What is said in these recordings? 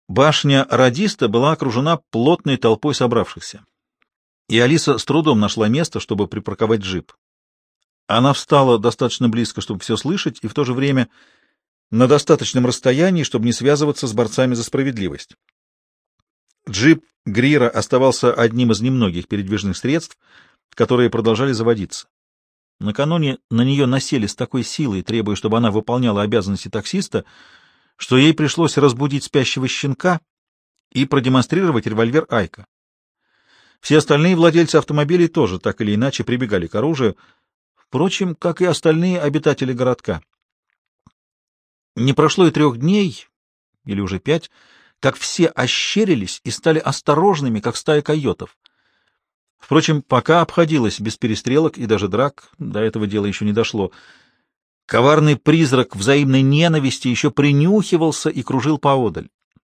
Башня радиста была окружена плотной толпой собравшихся, и Алиса с трудом нашла место, чтобы припарковать джип. Она встала достаточно близко, чтобы все слышать, и в то же время на достаточном расстоянии, чтобы не связываться с борцами за справедливость. Джип Грира оставался одним из немногих передвижных средств, которые продолжали заводиться. Накануне на нее насели с такой силой, требуя, чтобы она выполняла обязанности таксиста, что ей пришлось разбудить спящего щенка и продемонстрировать револьвер Айка. Все остальные владельцы автомобилей тоже так или иначе прибегали к оружию, впрочем, как и остальные обитатели городка. Не прошло и 3 дней, или уже 5, как все ощерились и стали осторожными, как стая койотов. Впрочем, пока обходилось без перестрелок и даже драк, до этого дела еще не дошло. Коварный призрак взаимной ненависти еще принюхивался и кружил поодаль.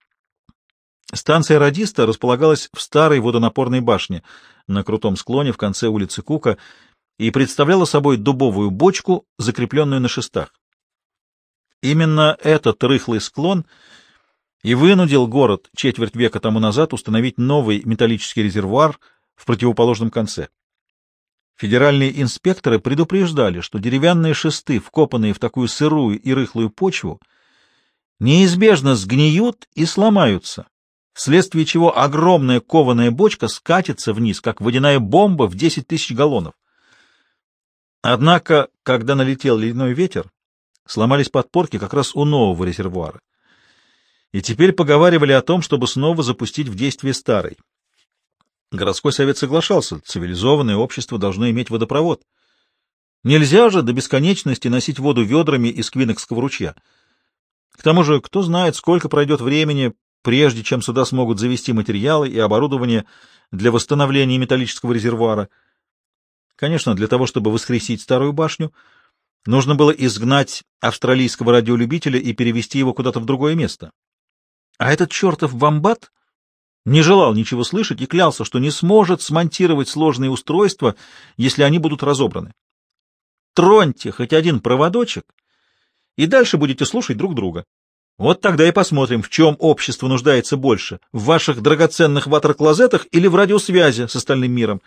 Станция радиста располагалась в старой водонапорной башне на крутом склоне в конце улицы Кука и представляла собой дубовую бочку, закрепленную на шестах. Именно этот рыхлый склон и вынудил город четверть века тому назад установить новый металлический резервуар в противоположном конце. Федеральные инспекторы предупреждали, что деревянные шесты, вкопанные в такую сырую и рыхлую почву, неизбежно сгниют и сломаются, вследствие чего огромная кованая бочка скатится вниз, как водяная бомба в 10 тысяч галлонов. Однако, когда налетел ледяной ветер, сломались подпорки как раз у нового резервуара. И теперь поговаривали о том, чтобы снова запустить в действие старый. Городской совет соглашался, цивилизованное общество должно иметь водопровод. Нельзя же до бесконечности носить воду ведрами из Квинокского ручья. К тому же, кто знает, сколько пройдет времени, прежде чем сюда смогут завести материалы и оборудование для восстановления металлического резервуара. Конечно, для того, чтобы воскресить старую башню, нужно было изгнать австралийского радиолюбителя и перевести его куда-то в другое место. А этот чертов вомбат не желал ничего слышать и клялся, что не сможет смонтировать сложные устройства, если они будут разобраны. Троньте хоть один проводочек, и дальше будете слушать друг друга. Вот тогда и посмотрим, в чем общество нуждается больше, в ваших драгоценных ватер-клозетах или в радиосвязи с остальным миром.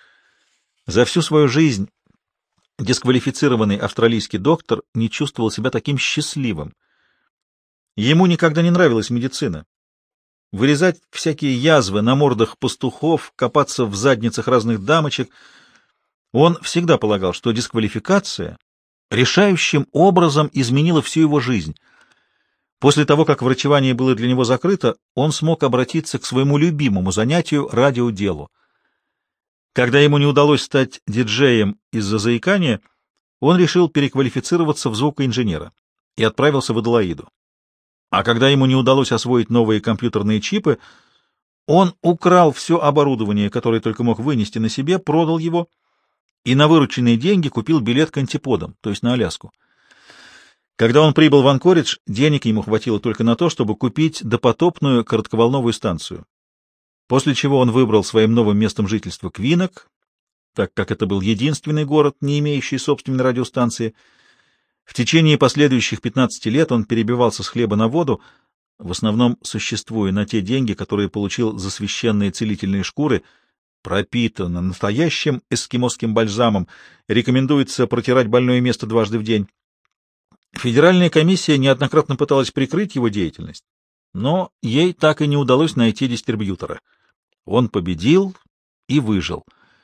За всю свою жизнь дисквалифицированный австралийский доктор не чувствовал себя таким счастливым. Ему никогда не нравилась медицина. Вырезать всякие язвы на мордах пастухов, копаться в задницах разных дамочек. Он всегда полагал, что дисквалификация решающим образом изменила всю его жизнь. После того, как врачевание было для него закрыто, он смог обратиться к своему любимому занятию — радиоделу. Когда ему не удалось стать диджеем из-за заикания, он решил переквалифицироваться в звукоинженера и отправился в Аделаиду. А когда ему не удалось освоить новые компьютерные чипы, он украл все оборудование, которое только мог вынести на себе, продал его и на вырученные деньги купил билет к антиподам, то есть на Аляску. Когда он прибыл в Анкоридж, денег ему хватило только на то, чтобы купить допотопную коротковолновую станцию. После чего он выбрал своим новым местом жительства Квинок, так как это был единственный город, не имеющий собственной радиостанции. В течение последующих 15 лет он перебивался с хлеба на воду, в основном существуя на те деньги, которые получил за священные целительные шкуры, пропитано настоящим эскимосским бальзамом, рекомендуется протирать больное место 2 раза в день. Федеральная комиссия неоднократно пыталась прикрыть его деятельность, но ей так и не удалось найти дистрибьютора. Он победил и выжил.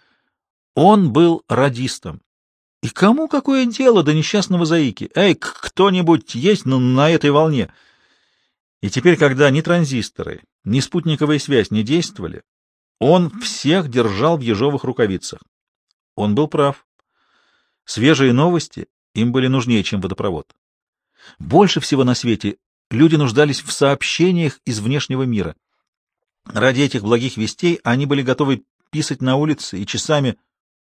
Он был радистом. И кому какое дело до несчастного заики? Эй, кто-нибудь есть на этой волне? И теперь, когда ни транзисторы, ни спутниковая связь не действовали, он всех держал в ежовых рукавицах. Он был прав. Свежие новости им были нужнее, чем водопровод. Больше всего на свете люди нуждались в сообщениях из внешнего мира. Ради этих благих вестей они были готовы писать на улице и часами,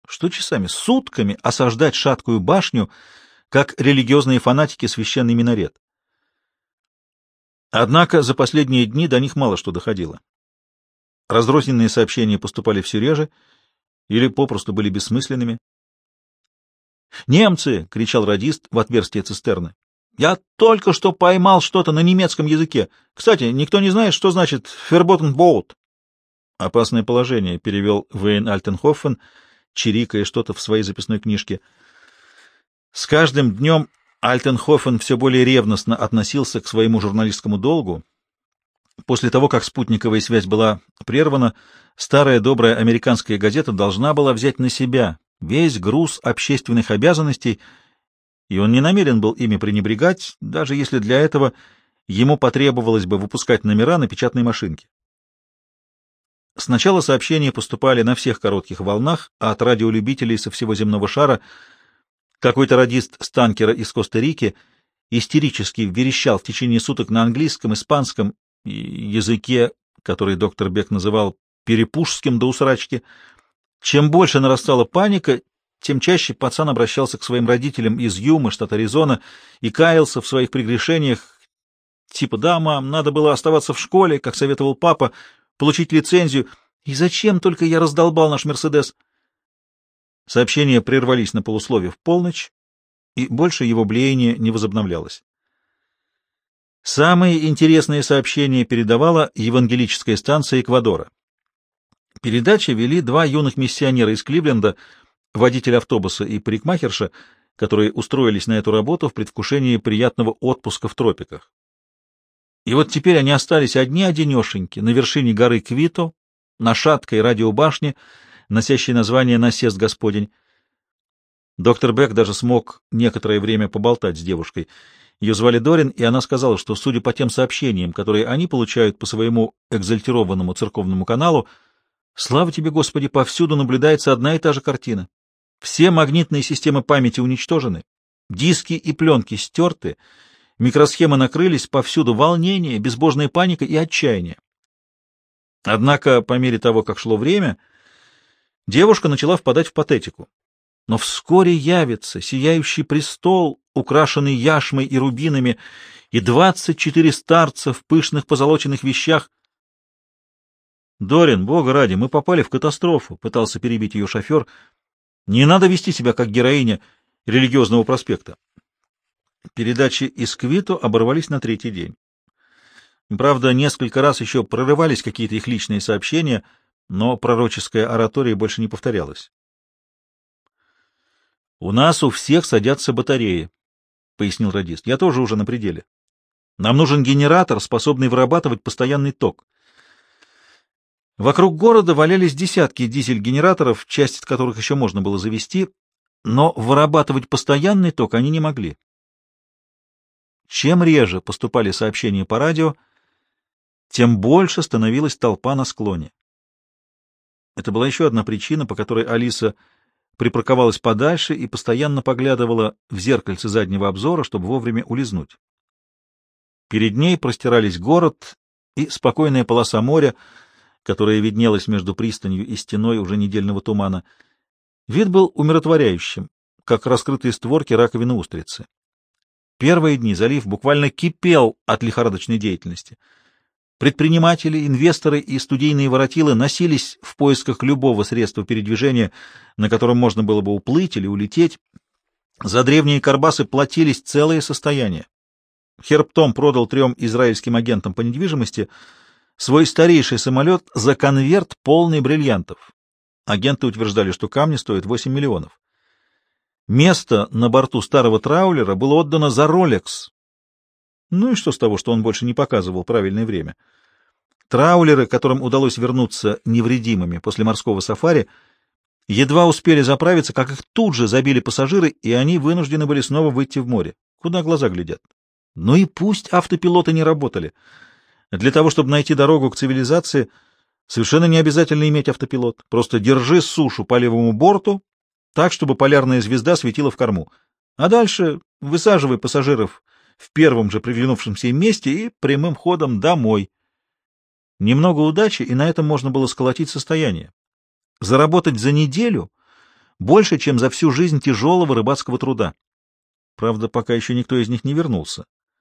сутками осаждать шаткую башню, как религиозные фанатики священный минарет. Однако за последние дни до них мало что доходило. Разрозненные сообщения поступали все реже или попросту были бессмысленными. «Немцы!» — кричал радист в отверстие цистерны. Я только что поймал что-то на немецком языке. Кстати, никто не знает, что значит «verboten Boot». «Опасное положение», — перевел Вейн Альтенхофен, чирикая что-то в своей записной книжке. С каждым днем Альтенхофен все более ревностно относился к своему журналистскому долгу. После того, как спутниковая связь была прервана, старая добрая американская газета должна была взять на себя весь груз общественных обязанностей, и он не намерен был ими пренебрегать, даже если для этого ему потребовалось бы выпускать номера на печатной машинке. Сначала сообщения поступали на всех коротких волнах от радиолюбителей со всего земного шара. Какой-то радист с танкера из Коста-Рики истерически верещал в течение суток на английском, испанском и языке, который доктор Бек называл перепужским до усрачки. Чем больше нарастала паника, тем чаще пацан обращался к своим родителям из Юмы, штат Аризона, и каялся в своих прегрешениях, типа «Да, мам, надо было оставаться в школе, как советовал папа, получить лицензию, и зачем только я раздолбал наш Мерседес?» Сообщения прервались на полусловие в полночь, и больше его блеяние не возобновлялось. Самые интересные сообщения передавала евангелическая станция Эквадора. Передачи вели два юных миссионера из Кливленда, водитель автобуса и парикмахерша, которые устроились на эту работу в предвкушении приятного отпуска в тропиках. И вот теперь они остались одни-одинешеньки на вершине горы Квито, на шаткой радиобашне, носящей название «Насест Господень». Доктор Бек даже смог некоторое время поболтать с девушкой. Ее звали Дорин, и она сказала, что, судя по тем сообщениям, которые они получают по своему экзальтированному церковному каналу, слава тебе, Господи, повсюду наблюдается одна и та же картина. Все магнитные системы памяти уничтожены, диски и пленки стерты, микросхемы накрылись, повсюду волнение, безбожная паника и отчаяние. Однако, по мере того, как шло время, девушка начала впадать в патетику. Но вскоре явится сияющий престол, украшенный яшмой и рубинами, и 24 старца в пышных позолоченных вещах. «Дорин, Бога ради, мы попали в катастрофу», — пытался перебить ее шофер. «Не надо вести себя как героиня религиозного проспекта». Передачи из Квито оборвались на третий день. Правда, несколько раз еще прорывались какие-то их личные сообщения, но пророческая оратория больше не повторялась. «У нас у всех садятся батареи», — пояснил радист. «Я тоже уже на пределе. Нам нужен генератор, способный вырабатывать постоянный ток». Вокруг города валялись десятки дизель-генераторов, часть из которых еще можно было завести, но вырабатывать постоянный ток они не могли. Чем реже поступали сообщения по радио, тем больше становилась толпа на склоне. Это была еще одна причина, по которой Алиса припарковалась подальше и постоянно поглядывала в зеркальце заднего обзора, чтобы вовремя улизнуть. Перед ней простирались город и спокойная полоса моря, которая виднелась между пристанью и стеной уже недельного тумана. Вид был умиротворяющим, как раскрытые створки раковины устрицы. Первые дни залив буквально кипел от лихорадочной деятельности. Предприниматели, инвесторы и студийные воротилы носились в поисках любого средства передвижения, на котором можно было бы уплыть или улететь. За древние карбасы платились целые состояния. Херб Том продал 3 израильским агентам по недвижимости свой старейший самолет за конверт, полный бриллиантов. Агенты утверждали, что камни стоят 8 миллионов. Место на борту старого траулера было отдано за Rolex. Ну и что с того, что он больше не показывал правильное время? Траулеры, которым удалось вернуться невредимыми после морского сафари, едва успели заправиться, как их тут же забили пассажиры, и они вынуждены были снова выйти в море. Куда глаза глядят? Ну и пусть автопилоты не работали. Для того, чтобы найти дорогу к цивилизации, совершенно не обязательно иметь автопилот. Просто держи сушу по левому борту, так, чтобы полярная звезда светила в корму. А дальше высаживай пассажиров в первом же приглянувшемся им месте и прямым ходом домой. Немного удачи, и на этом можно было сколотить состояние. Заработать за неделю больше, чем за всю жизнь тяжелого рыбацкого труда. Правда, пока еще никто из них не вернулся.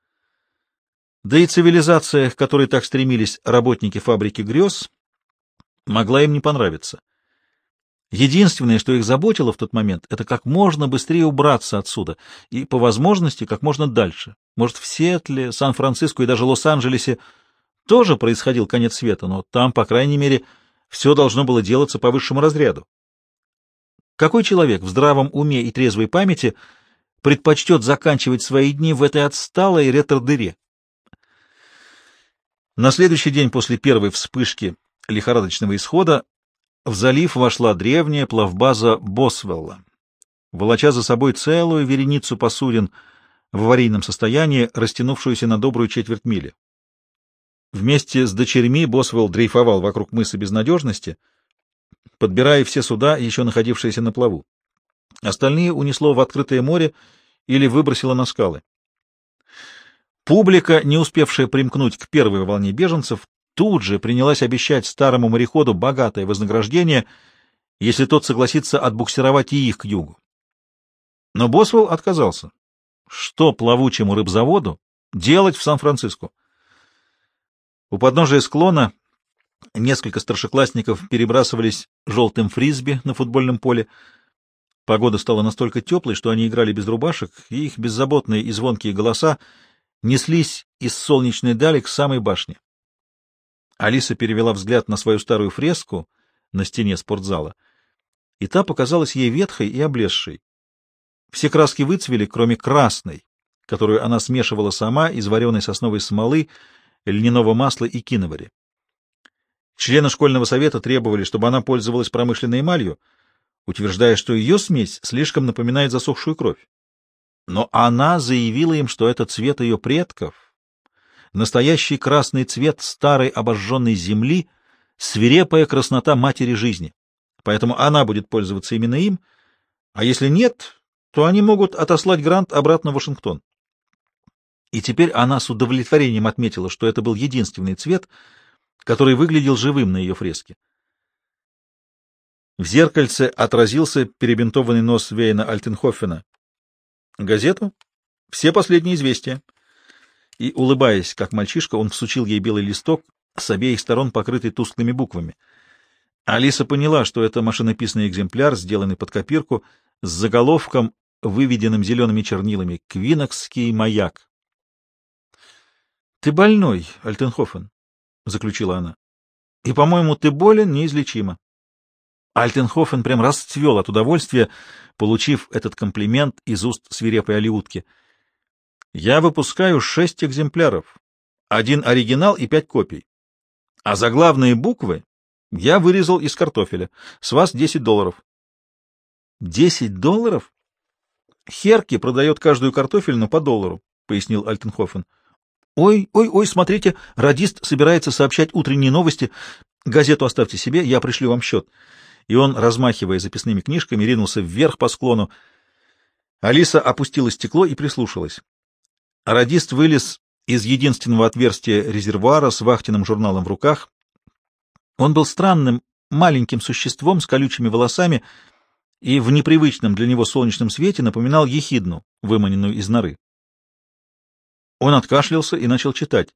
Да и цивилизация, к которой так стремились работники фабрики грез, могла им не понравиться. Единственное, что их заботило в тот момент, это как можно быстрее убраться отсюда и, по возможности, как можно дальше. Может, в Сиэтле, Сан-Франциско и даже Лос-Анджелесе тоже происходил конец света, но там, по крайней мере, все должно было делаться по высшему разряду. Какой человек в здравом уме и трезвой памяти предпочтет заканчивать свои дни в этой отсталой ретро-дыре? На следующий день после первой вспышки лихорадочного исхода в залив вошла древняя плавбаза Босвелла, волоча за собой целую вереницу посудин в аварийном состоянии, растянувшуюся на добрую четверть мили. Вместе с дочерьми Босвелл дрейфовал вокруг мыса Безнадежности, подбирая все суда, еще находившиеся на плаву. Остальные унесло в открытое море или выбросило на скалы. Публика, не успевшая примкнуть к первой волне беженцев, тут же принялась обещать старому мореходу богатое вознаграждение, если тот согласится отбуксировать и их к югу. Но Босвелл отказался. Что плавучему рыбзаводу делать в Сан-Франциско? У подножия склона несколько старшеклассников перебрасывались желтым фрисби на футбольном поле. Погода стала настолько теплой, что они играли без рубашек, и их беззаботные и звонкие голоса неслись из солнечной дали к самой башне. Алиса перевела взгляд на свою старую фреску на стене спортзала, и та показалась ей ветхой и облезшей. Все краски выцвели, кроме красной, которую она смешивала сама из вареной сосновой смолы, льняного масла и киновари. Члены школьного совета требовали, чтобы она пользовалась промышленной эмалью, утверждая, что ее смесь слишком напоминает засохшую кровь. Но она заявила им, что это цвет ее предков, настоящий красный цвет старой обожженной земли, свирепая краснота матери жизни. Поэтому она будет пользоваться именно им, а если нет, то они могут отослать грант обратно в Вашингтон. И теперь она с удовлетворением отметила, что это был единственный цвет, который выглядел живым на ее фреске. В зеркальце отразился перебинтованный нос Вейна Альтенхофена. «Газету? Все последние известия». И, улыбаясь, как мальчишка, он всучил ей белый листок, с обеих сторон покрытый тусклыми буквами. Алиса поняла, что это машинописный экземпляр, сделанный под копирку, с заголовком, выведенным зелеными чернилами «Квинокский маяк». «Ты больной, Альтенхофен», — заключила она. «И, по-моему, ты болен неизлечимо». Альтенхофен прям расцвел от удовольствия, получив этот комплимент из уст свирепой алиутки. «Я выпускаю 6 экземпляров, 1 оригинал и 5 копий. А заглавные буквы я вырезал из картофеля. С вас $10. $10? Херки продает каждую картофельну по $1, — пояснил Альтенхофен. Ой, смотрите, радист собирается сообщать утренние новости. Газету оставьте себе, я пришлю вам счет. И он, размахивая записными книжками, ринулся вверх по склону. Алиса опустила стекло и прислушалась. Радист вылез из единственного отверстия резервуара с вахтенным журналом в руках. Он был странным, маленьким существом с колючими волосами и в непривычном для него солнечном свете напоминал ехидну, выманенную из норы. Он откашлялся и начал читать.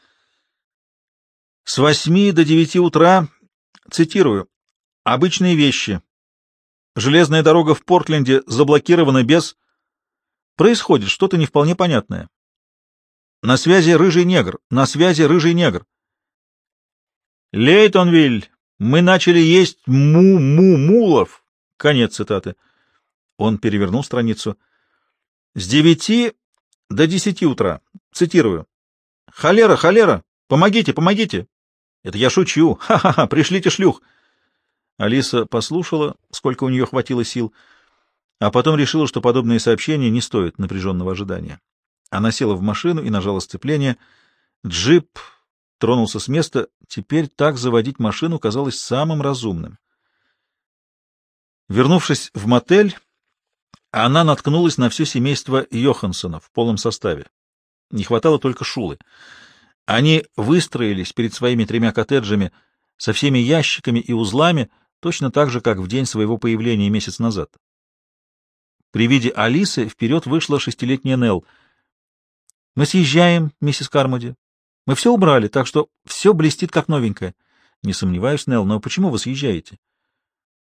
«С 8 до 9 утра, цитирую, обычные вещи. Железная дорога в Портленде заблокирована без... Происходит что-то не вполне понятное. На связи рыжий негр, на связи рыжий негр. Лейтонвиль, мы начали есть мулов». Конец цитаты. Он перевернул страницу. «С 9 до 10 утра. Цитирую. Холера, холера! Помогите, помогите!» «Это я шучу! Ха-ха-ха! Пришлите шлюх!» Алиса послушала, сколько у нее хватило сил, а потом решила, что подобные сообщения не стоят напряженного ожидания. Она села в машину и нажала сцепление. Джип тронулся с места. Теперь так заводить машину казалось самым разумным. Вернувшись в мотель, она наткнулась на все семейство Йоханссона в полном составе. Не хватало только Шулы. Они выстроились перед своими 3 коттеджами со всеми ящиками и узлами, точно так же, как в день своего появления месяц назад. При виде Алисы вперед вышла 6-летняя Нелл. «Мы съезжаем, миссис Кармоди. Мы все убрали, так что все блестит как новенькое». «Не сомневаюсь, Нелл, но почему вы съезжаете?»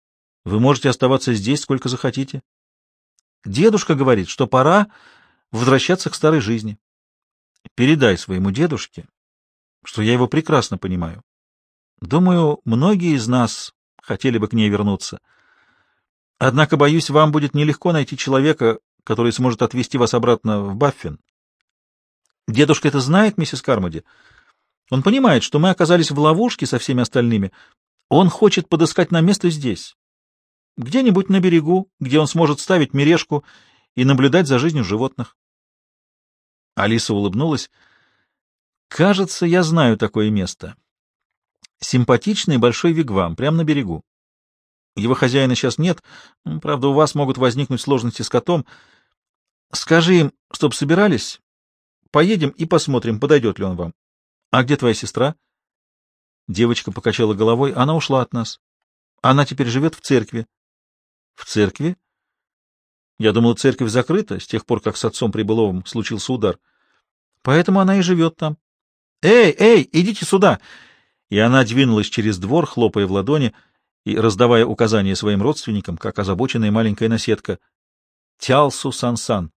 Вы можете оставаться здесь сколько захотите. Дедушка говорит, что пора возвращаться к старой жизни. Передай своему дедушке, что я его прекрасно понимаю. Думаю, многие из нас хотели бы к ней вернуться. Однако, боюсь, вам будет нелегко найти человека, который сможет отвезти вас обратно в Баффин. Дедушка это знает, миссис Кармоди. Он понимает, что мы оказались в ловушке со всеми остальными. Он хочет подыскать нам место здесь, где-нибудь на берегу, где он сможет ставить мережку и наблюдать за жизнью животных. Алиса улыбнулась. Кажется, я знаю такое место. Симпатичный большой вигвам, прямо на берегу. Его хозяина сейчас нет, правда, у вас могут возникнуть сложности с котом. Скажи им, чтоб собирались, поедем и посмотрим, подойдет ли он вам. А где твоя сестра? Девочка покачала головой, она ушла от нас. Она теперь живет в церкви. В церкви? Я думала, церковь закрыта с тех пор, как с отцом Прибыловым случился удар. Поэтому она и живет там. Эй, эй, идите сюда! И она двинулась через двор, хлопая в ладони и раздавая указания своим родственникам, как озабоченная маленькая наседка. Тялсу Сан-Сан.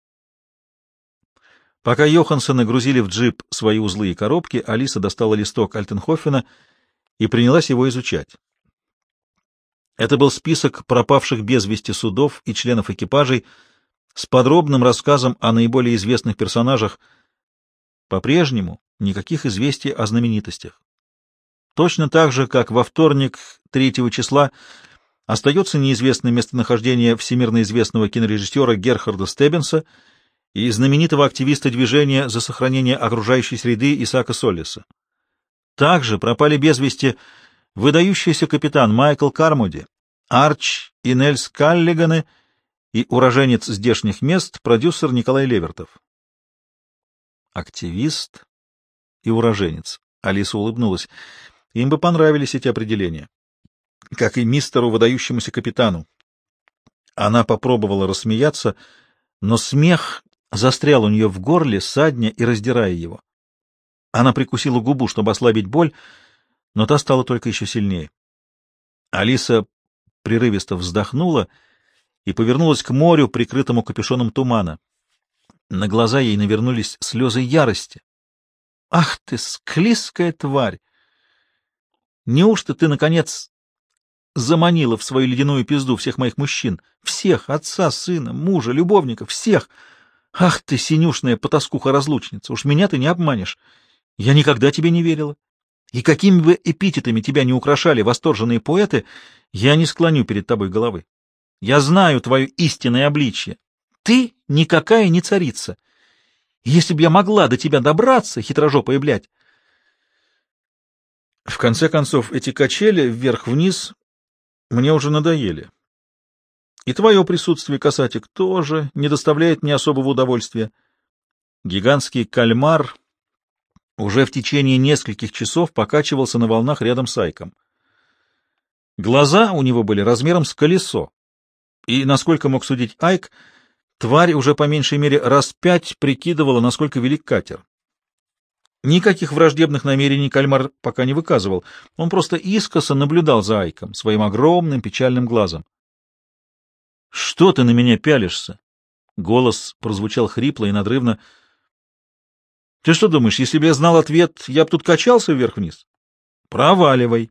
Пока Йоханссоны грузили в джип свои узлы и коробки, Алиса достала листок Альтенхофена и принялась его изучать. Это был список пропавших без вести судов и членов экипажей с подробным рассказом о наиболее известных персонажах. По-прежнему никаких известий о знаменитостях. Точно так же, как во вторник 3 числа остается неизвестным местонахождение всемирно известного кинорежиссера Герхарда Стеббинса и знаменитого активиста движения за сохранение окружающей среды Исаака Соллиса. Также пропали без вести выдающийся капитан Майкл Кармоди, Арч и Нельс Каллиганы и уроженец здешних мест продюсер Николай Левертов. Активист и уроженец. Алиса улыбнулась. Им бы понравились эти определения. Как и мистеру выдающемуся капитану. Она попробовала рассмеяться, но смех застрял у нее в горле, садня и раздирая его. Она прикусила губу, чтобы ослабить боль, но та стала только еще сильнее. Алиса прерывисто вздохнула и повернулась к морю, прикрытому капюшоном тумана. На глаза ей навернулись слезы ярости. «Ах ты, склизкая тварь! Неужто ты, наконец, заманила в свою ледяную пизду всех моих мужчин? Всех, отца, сына, мужа, любовника, всех! Ах ты, синюшная потаскуха-разлучница! Уж меня ты не обманешь! Я никогда тебе не верила. И какими бы эпитетами тебя не украшали восторженные поэты, я не склоню перед тобой головы. Я знаю твое истинное обличье. Ты никакая не царица. Если б я могла до тебя добраться, хитрожопая блядь. В конце концов, эти качели вверх-вниз мне уже надоели. И твое присутствие, касатик, тоже не доставляет мне особого удовольствия. Гигантский кальмар уже в течение нескольких часов покачивался на волнах рядом с Айком. Глаза у него были размером с колесо, и, насколько мог судить Айк, тварь уже по меньшей мере раз 5 прикидывала, насколько велик катер. Никаких враждебных намерений кальмар пока не выказывал, он просто искоса наблюдал за Айком своим огромным печальным глазом. — Что ты на меня пялишься? — голос прозвучал хрипло и надрывно. — Ты что думаешь, если бы я знал ответ, я бы тут качался вверх-вниз? — Проваливай.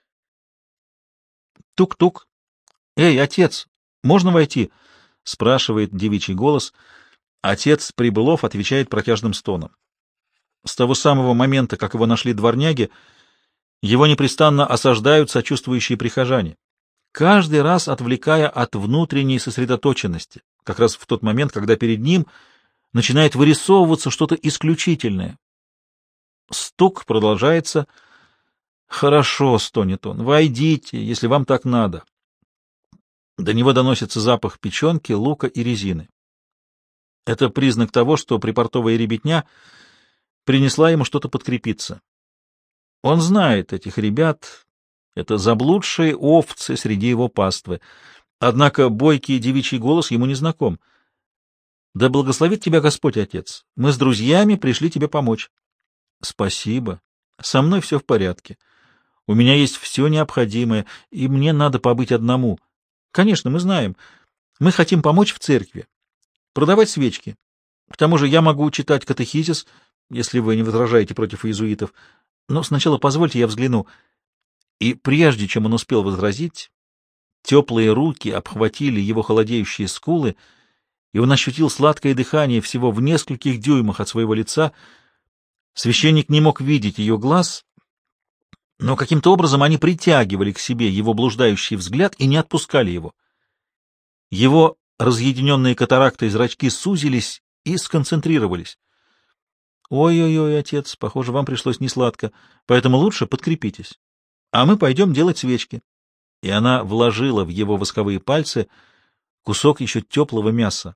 Тук-тук. — Эй, отец, можно войти? — спрашивает девичий голос. Отец Прибылов отвечает протяжным стоном. С того самого момента, как его нашли дворняги, его непрестанно осаждают сочувствующие прихожане, каждый раз отвлекая от внутренней сосредоточенности, как раз в тот момент, когда перед ним начинает вырисовываться что-то исключительное. Стук продолжается. «Хорошо», — стонет он, — «войдите, если вам так надо». До него доносится запах печенки, лука и резины. Это признак того, что припортовая ребятня принесла ему что-то подкрепиться. Он знает этих ребят, это заблудшие овцы среди его паствы. Однако бойкий девичий голос ему не знаком. «Да благословит тебя Господь, отец. Мы с друзьями пришли тебе помочь». «Спасибо. Со мной все в порядке. У меня есть все необходимое, и мне надо побыть одному. Конечно, мы знаем. Мы хотим помочь в церкви, продавать свечки. К тому же я могу читать катехизис, если вы не возражаете против иезуитов. Но сначала позвольте я взгляну». И прежде чем он успел возразить, теплые руки обхватили его холодеющие скулы, и он ощутил сладкое дыхание всего в нескольких дюймах от своего лица. Священник не мог видеть ее глаз, но каким-то образом они притягивали к себе его блуждающий взгляд и не отпускали его. Его разъединенные катарактой зрачки сузились и сконцентрировались. «Ой-ой-ой, отец, похоже, вам пришлось несладко, поэтому лучше подкрепитесь. А мы пойдем делать свечки». И она вложила в его восковые пальцы кусок еще теплого мяса.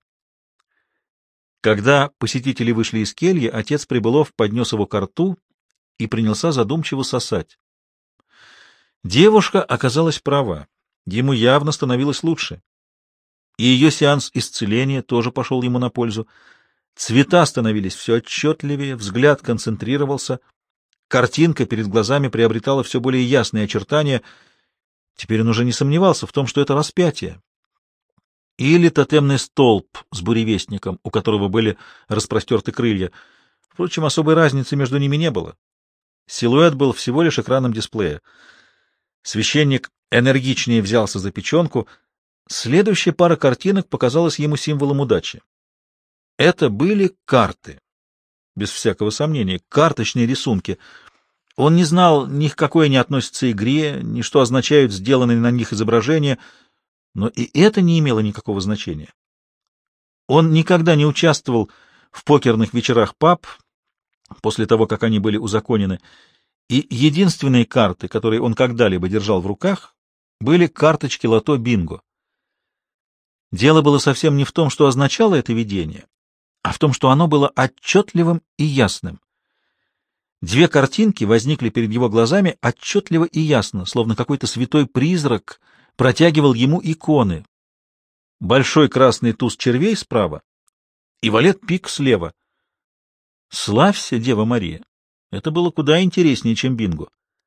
Когда посетители вышли из кельи, отец Прибылов поднес его ко рту и принялся задумчиво сосать. Девушка оказалась права. Ему явно становилось лучше. И ее сеанс исцеления тоже пошел ему на пользу. Цвета становились все отчетливее, взгляд концентрировался, картинка перед глазами приобретала все более ясные очертания. Теперь он уже не сомневался в том, что это распятие. Или тотемный столб с буревестником, у которого были распростерты крылья. Впрочем, особой разницы между ними не было. Силуэт был всего лишь экраном дисплея. Священник энергичнее взялся за печенку. Следующая пара картинок показалась ему символом удачи. Это были карты. Без всякого сомнения, карточные рисунки. Он не знал, ни к какой они относятся игре, ни что означают сделанные на них изображения, но и это не имело никакого значения. Он никогда не участвовал в покерных вечерах паб после того, как они были узаконены, и единственные карты, которые он когда-либо держал в руках, были карточки лото бинго. Дело было совсем не в том, что означало это видение, а в том, что оно было отчетливым и ясным. Две картинки возникли перед его глазами отчетливо и ясно, словно какой-то святой призрак протягивал ему иконы. Большой красный туз червей справа и валет-пик слева. Славься, Дева Мария! Это было куда интереснее, чем бинго.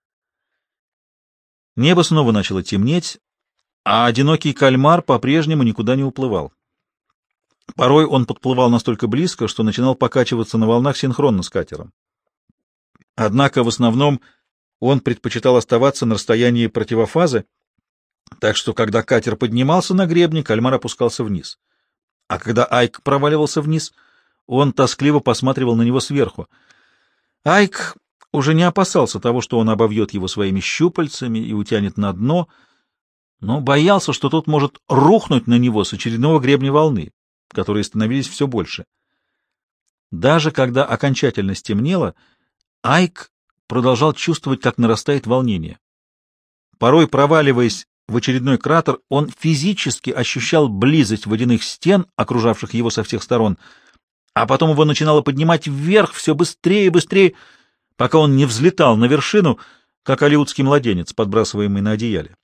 Небо снова начало темнеть, а одинокий кальмар по-прежнему никуда не уплывал. Порой он подплывал настолько близко, что начинал покачиваться на волнах синхронно с катером. Однако в основном он предпочитал оставаться на расстоянии противофазы, так что когда катер поднимался на гребне, кальмар опускался вниз. А когда Айк проваливался вниз, он тоскливо посматривал на него сверху. Айк уже не опасался того, что он обовьет его своими щупальцами и утянет на дно, но боялся, что тот может рухнуть на него с очередного гребня волны, которые становились все больше. Даже когда окончательно стемнело, Айк продолжал чувствовать, как нарастает волнение. Порой, проваливаясь в очередной кратер, он физически ощущал близость водяных стен, окружавших его со всех сторон, а потом его начинало поднимать вверх все быстрее и быстрее, пока он не взлетал на вершину, как алиутский младенец, подбрасываемый на одеяле.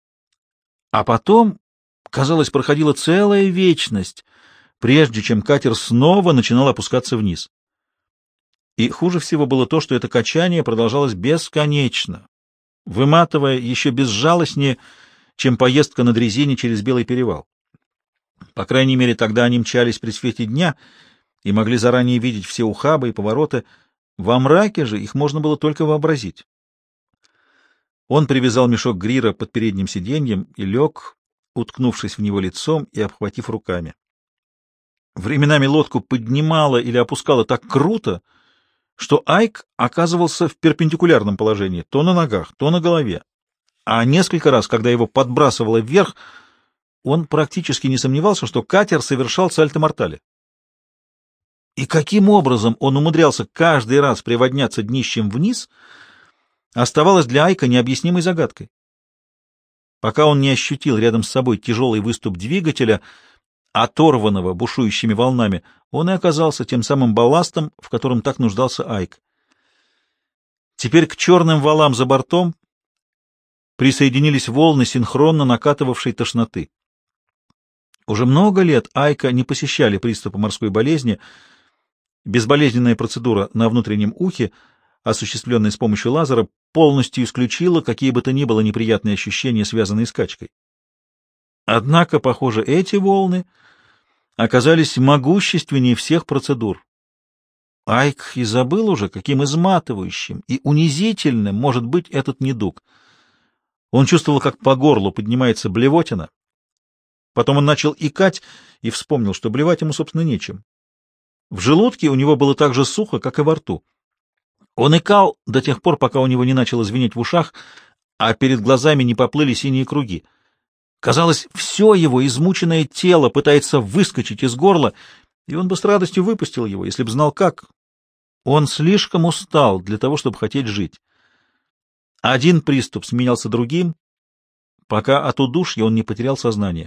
А потом, казалось, проходила целая вечность, прежде чем катер снова начинал опускаться вниз. И хуже всего было то, что это качание продолжалось бесконечно, выматывая еще безжалостнее, чем поездка на дрезине через Белый перевал. По крайней мере, тогда они мчались при свете дня и могли заранее видеть все ухабы и повороты. Во мраке же их можно было только вообразить. Он привязал мешок Грира под передним сиденьем и лег, уткнувшись в него лицом и обхватив руками. Временами лодку поднимало или опускало так круто, что Айк оказывался в перпендикулярном положении, то на ногах, то на голове. А несколько раз, когда его подбрасывало вверх, он практически не сомневался, что катер совершал сальто-мортале. И каким образом он умудрялся каждый раз приводняться днищем вниз, оставалось для Айка необъяснимой загадкой. Пока он не ощутил рядом с собой тяжелый выступ двигателя, оторванного бушующими волнами, он и оказался тем самым балластом, в котором так нуждался Айк. Теперь к черным валам за бортом присоединились волны синхронно накатывавшей тошноты. Уже много лет Айка не посещали приступы морской болезни. Безболезненная процедура на внутреннем ухе, осуществленная с помощью лазера, полностью исключила какие бы то ни было неприятные ощущения, связанные с качкой. Однако, похоже, эти волны оказались могущественнее всех процедур. Айк и забыл уже, каким изматывающим и унизительным может быть этот недуг. Он чувствовал, как по горлу поднимается блевотина. Потом он начал икать и вспомнил, что блевать ему, собственно, нечем. В желудке у него было так же сухо, как и во рту. Он икал до тех пор, пока у него не начало звенеть в ушах, а перед глазами не поплыли синие круги. Казалось, все его измученное тело пытается выскочить из горла, и он бы с радостью выпустил его, если б знал как. Он слишком устал для того, чтобы хотеть жить. Один приступ сменялся другим, пока от удушья он не потерял сознание.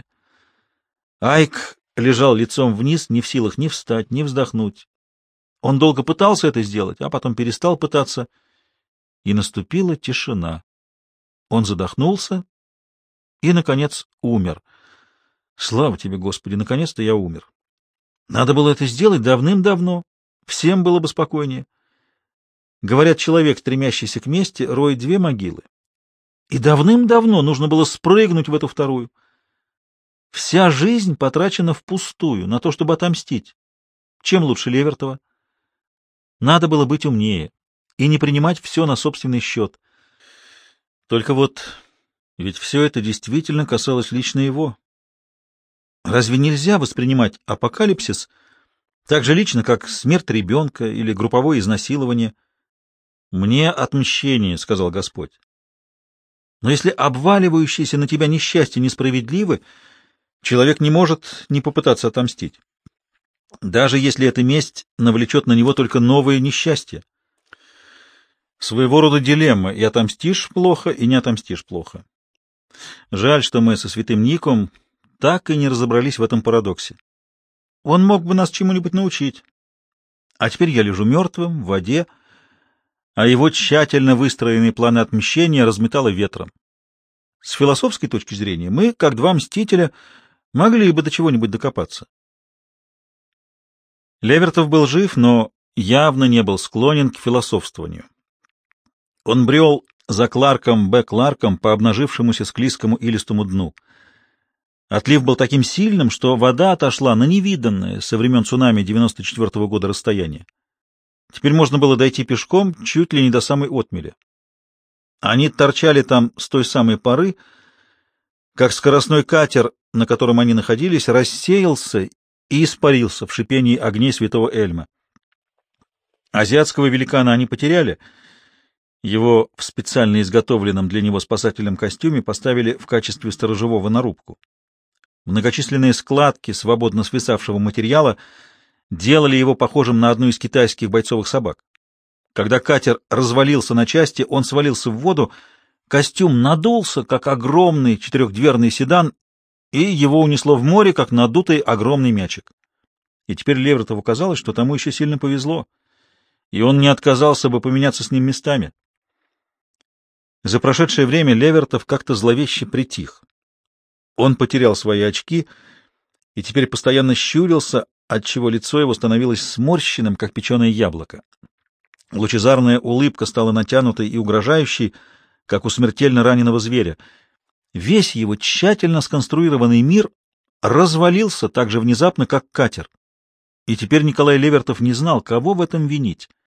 Айк лежал лицом вниз, не в силах ни встать, ни вздохнуть. Он долго пытался это сделать, а потом перестал пытаться, и наступила тишина. Он задохнулся и, наконец, умер. Слава тебе, Господи, наконец-то я умер. Надо было это сделать давным-давно, всем было бы спокойнее. Говорят, человек, стремящийся к мести, роет две могилы. И давным-давно нужно было спрыгнуть в эту вторую. Вся жизнь потрачена впустую, на то, чтобы отомстить. Чем лучше Левертова? Надо было быть умнее и не принимать все на собственный счет. Только вот, ведь все это действительно касалось лично его. Разве нельзя воспринимать апокалипсис так же лично, как смерть ребенка или групповое изнасилование? «Мне отмщение», — сказал Господь. Но если обваливающиеся на тебя несчастья несправедливы, человек не может не попытаться отомстить, даже если эта месть навлечет на него только новые несчастья. Своего рода дилемма: и отомстишь плохо, и не отомстишь плохо. Жаль, что мы со святым Ником так и не разобрались в этом парадоксе. Он мог бы нас чему-нибудь научить. А теперь я лежу мертвым в воде, а его тщательно выстроенные планы отмщения разметало ветром. С философской точки зрения мы, как два мстителя, могли бы до чего-нибудь докопаться. Левертов был жив, но явно не был склонен к философствованию. Он брел за Кларком Б. Кларком по обнажившемуся склизкому илистому дну. Отлив был таким сильным, что вода отошла на невиданное со времен цунами 94-го года расстояние. Теперь можно было дойти пешком чуть ли не до самой отмели. Они торчали там с той самой поры, как скоростной катер, на котором они находились, рассеялся и испарился в шипении огней святого Эльма. Азиатского великана они потеряли. Его в специально изготовленном для него спасательном костюме поставили в качестве сторожевого на рубку. Многочисленные складки свободно свисавшего материала делали его похожим на одну из китайских бойцовых собак. Когда катер развалился на части, он свалился в воду, костюм надулся, как огромный четырехдверный седан, и его унесло в море, как надутый огромный мячик. И теперь Левертову казалось, что тому еще сильно повезло, и он не отказался бы поменяться с ним местами. За прошедшее время Левертов как-то зловеще притих. Он потерял свои очки и теперь постоянно щурился, отчего лицо его становилось сморщенным, как печеное яблоко. Лучезарная улыбка стала натянутой и угрожающей, как у смертельно раненого зверя. Весь его тщательно сконструированный мир развалился так же внезапно, как катер. И теперь Николай Левертов не знал, кого в этом винить.